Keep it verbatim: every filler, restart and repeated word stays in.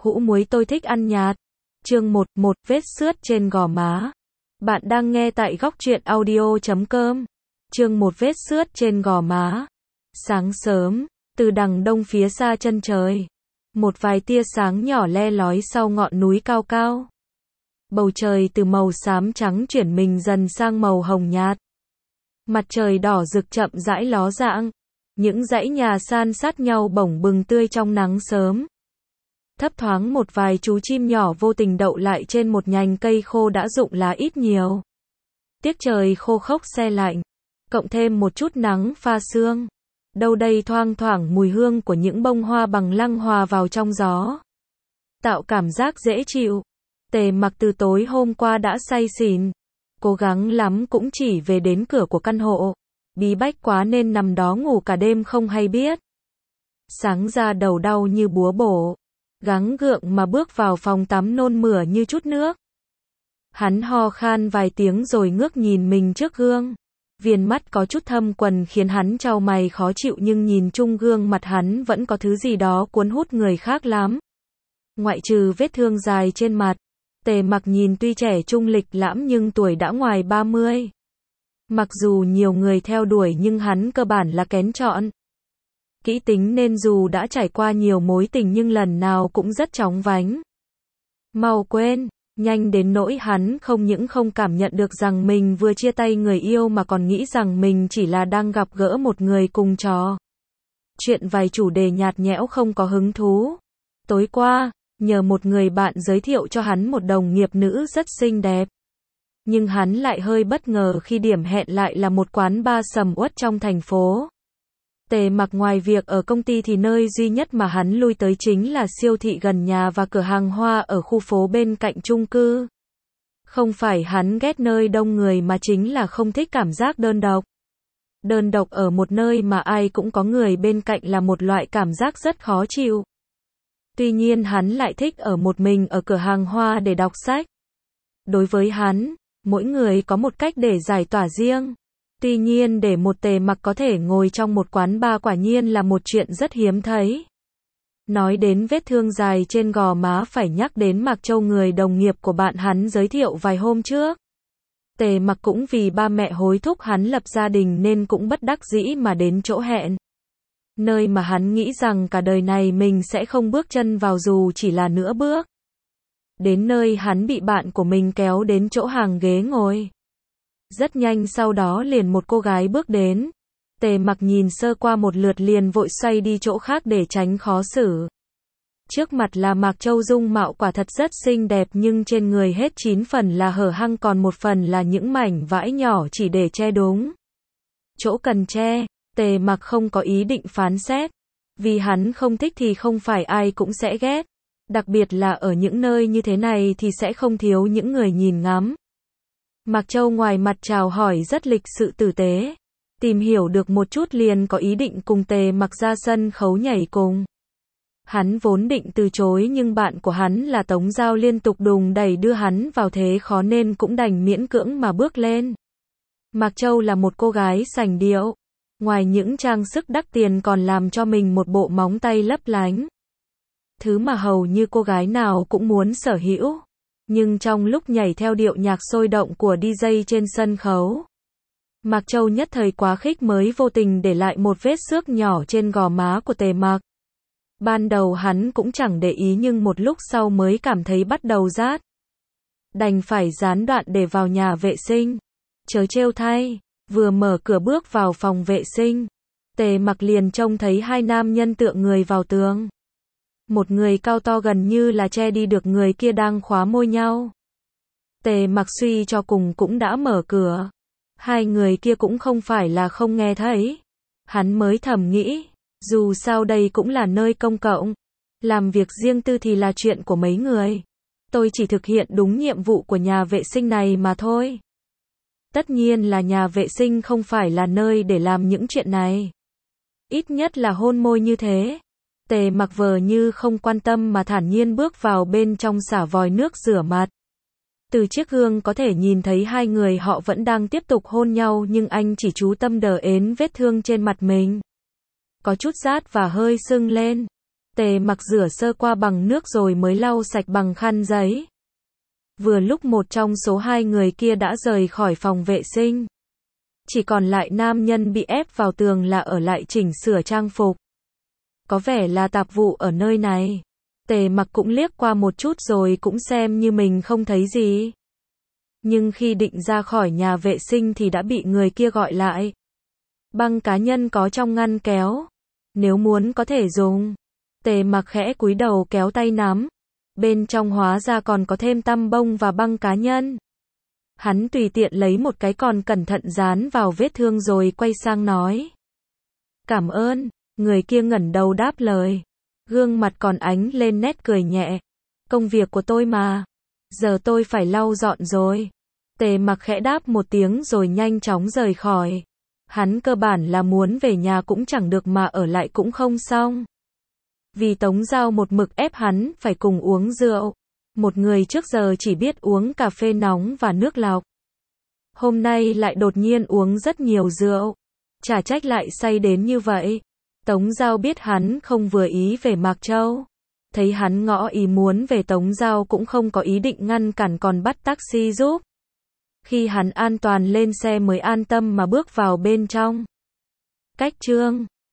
Hũ muối tôi thích ăn nhạt. Chương một, một vết xước trên gò má. Bạn đang nghe tại góc truyện audio chấm com. Chương một vết xước trên gò má. Sáng sớm, từ đằng đông phía xa chân trời, một vài tia sáng nhỏ le lói sau ngọn núi cao cao. Bầu trời từ màu xám trắng chuyển mình dần sang màu hồng nhạt. Mặt trời đỏ rực chậm rãi ló dạng. Những dãy nhà san sát nhau bổng bừng tươi trong nắng sớm. Thấp thoáng một vài chú chim nhỏ vô tình đậu lại trên một nhành cây khô đã rụng lá ít nhiều. Tiết trời khô khốc se lạnh, cộng thêm một chút nắng pha sương. Đâu đây thoang thoảng mùi hương của những bông hoa bằng lăng hòa vào trong gió, tạo cảm giác dễ chịu. Tề Mặc từ tối hôm qua đã say xỉn, cố gắng lắm cũng chỉ về đến cửa của căn hộ. Bí bách quá nên nằm đó ngủ cả đêm không hay biết. Sáng ra đầu đau như búa bổ, gắng gượng mà bước vào phòng tắm nôn mửa như chút nước. Hắn ho khan vài tiếng rồi ngước nhìn mình trước gương. Viền mắt có chút thâm quầng khiến hắn chau mày khó chịu, nhưng nhìn chung gương mặt hắn vẫn có thứ gì đó cuốn hút người khác lắm. Ngoại trừ vết thương dài trên mặt, Tề Mặc nhìn tuy trẻ trung lịch lãm nhưng tuổi đã ngoài ba mươi. Mặc dù nhiều người theo đuổi nhưng hắn cơ bản là kén chọn. Kỹ tính nên dù đã trải qua nhiều mối tình nhưng lần nào cũng rất chóng vánh. Mau quên, nhanh đến nỗi hắn không những không cảm nhận được rằng mình vừa chia tay người yêu mà còn nghĩ rằng mình chỉ là đang gặp gỡ một người cùng trò chuyện vài chủ đề nhạt nhẽo không có hứng thú. Tối qua, nhờ một người bạn giới thiệu cho hắn một đồng nghiệp nữ rất xinh đẹp. Nhưng hắn lại hơi bất ngờ khi điểm hẹn lại là một quán bar sầm uất trong thành phố. Tề Mặc ngoài việc ở công ty thì nơi duy nhất mà hắn lui tới chính là siêu thị gần nhà và cửa hàng hoa ở khu phố bên cạnh chung cư. Không phải hắn ghét nơi đông người mà chính là không thích cảm giác đơn độc. Đơn độc ở một nơi mà ai cũng có người bên cạnh là một loại cảm giác rất khó chịu. Tuy nhiên hắn lại thích ở một mình ở cửa hàng hoa để đọc sách. Đối với hắn, mỗi người có một cách để giải tỏa riêng. Tuy nhiên để một Tề Mặc có thể ngồi trong một quán bar quả nhiên là một chuyện rất hiếm thấy. Nói đến vết thương dài trên gò má phải nhắc đến Mạc Châu, người đồng nghiệp của bạn hắn giới thiệu vài hôm trước. Tề Mặc cũng vì ba mẹ hối thúc hắn lập gia đình nên cũng bất đắc dĩ mà đến chỗ hẹn. Nơi mà hắn nghĩ rằng cả đời này mình sẽ không bước chân vào dù chỉ là nửa bước. Đến nơi hắn bị bạn của mình kéo đến chỗ hàng ghế ngồi. Rất nhanh sau đó liền một cô gái bước đến. Tề Mặc nhìn sơ qua một lượt liền vội xoay đi chỗ khác để tránh khó xử. Trước mặt là Mạc Châu, dung mạo quả thật rất xinh đẹp nhưng trên người hết chín phần là hở hang còn một phần là những mảnh vải nhỏ chỉ để che đúng chỗ cần che. Tề Mặc không có ý định phán xét. Vì hắn không thích thì không phải ai cũng sẽ ghét. Đặc biệt là ở những nơi như thế này thì sẽ không thiếu những người nhìn ngắm. Mạc Châu ngoài mặt chào hỏi rất lịch sự tử tế. Tìm hiểu được một chút liền có ý định cùng Tề Mặc ra sân khấu nhảy cùng. Hắn vốn định từ chối nhưng bạn của hắn là Tống Giao liên tục đùng đẩy đưa hắn vào thế khó nên cũng đành miễn cưỡng mà bước lên. Mạc Châu là một cô gái sành điệu. Ngoài những trang sức đắt tiền còn làm cho mình một bộ móng tay lấp lánh. Thứ mà hầu như cô gái nào cũng muốn sở hữu. Nhưng trong lúc nhảy theo điệu nhạc sôi động của đi jây trên sân khấu, Mạc Châu nhất thời quá khích mới vô tình để lại một vết xước nhỏ trên gò má của Tề Mặc. Ban đầu hắn cũng chẳng để ý nhưng một lúc sau mới cảm thấy bắt đầu rát. Đành phải gián đoạn để vào nhà vệ sinh. Chớ trêu thay, vừa mở cửa bước vào phòng vệ sinh, Tề Mặc liền trông thấy hai nam nhân tựa người vào tường. Một người cao to gần như là che đi được người kia đang khóa môi nhau. Tề Mặc suy cho cùng cũng đã mở cửa. Hai người kia cũng không phải là không nghe thấy. Hắn mới thầm nghĩ, dù sao đây cũng là nơi công cộng. Làm việc riêng tư thì là chuyện của mấy người. Tôi chỉ thực hiện đúng nhiệm vụ của nhà vệ sinh này mà thôi. Tất nhiên là nhà vệ sinh không phải là nơi để làm những chuyện này. Ít nhất là hôn môi như thế. Tề Mặc vờ như không quan tâm mà thản nhiên bước vào bên trong xả vòi nước rửa mặt. Từ chiếc gương có thể nhìn thấy hai người họ vẫn đang tiếp tục hôn nhau nhưng anh chỉ chú tâm đờ ến vết thương trên mặt mình. Có chút rát và hơi sưng lên. Tề Mặc rửa sơ qua bằng nước rồi mới lau sạch bằng khăn giấy. Vừa lúc một trong số hai người kia đã rời khỏi phòng vệ sinh. Chỉ còn lại nam nhân bị ép vào tường là ở lại chỉnh sửa trang phục. Có vẻ là tạp vụ ở nơi này. Tề Mặc cũng liếc qua một chút rồi cũng xem như mình không thấy gì. Nhưng khi định ra khỏi nhà vệ sinh thì đã bị người kia gọi lại. Băng cá nhân có trong ngăn kéo. Nếu muốn có thể dùng. Tề Mặc khẽ cúi đầu kéo tay nắm. Bên trong hóa ra còn có thêm tăm bông và băng cá nhân. Hắn tùy tiện lấy một cái còn cẩn thận dán vào vết thương rồi quay sang nói. Cảm ơn, người kia ngẩng đầu đáp lời. Gương mặt còn ánh lên nét cười nhẹ. Công việc của tôi mà. Giờ tôi phải lau dọn rồi. Tề Mặc khẽ đáp một tiếng rồi nhanh chóng rời khỏi. Hắn cơ bản là muốn về nhà cũng chẳng được mà ở lại cũng không xong. Vì Tống Giao một mực ép hắn phải cùng uống rượu. Một người trước giờ chỉ biết uống cà phê nóng và nước lọc. Hôm nay lại đột nhiên uống rất nhiều rượu. Chả trách lại say đến như vậy. Tống Giao biết hắn không vừa ý về Mạc Châu. Thấy hắn ngỏ ý muốn về, Tống Giao cũng không có ý định ngăn cản còn bắt taxi giúp. Khi hắn an toàn lên xe mới an tâm mà bước vào bên trong. Cách chương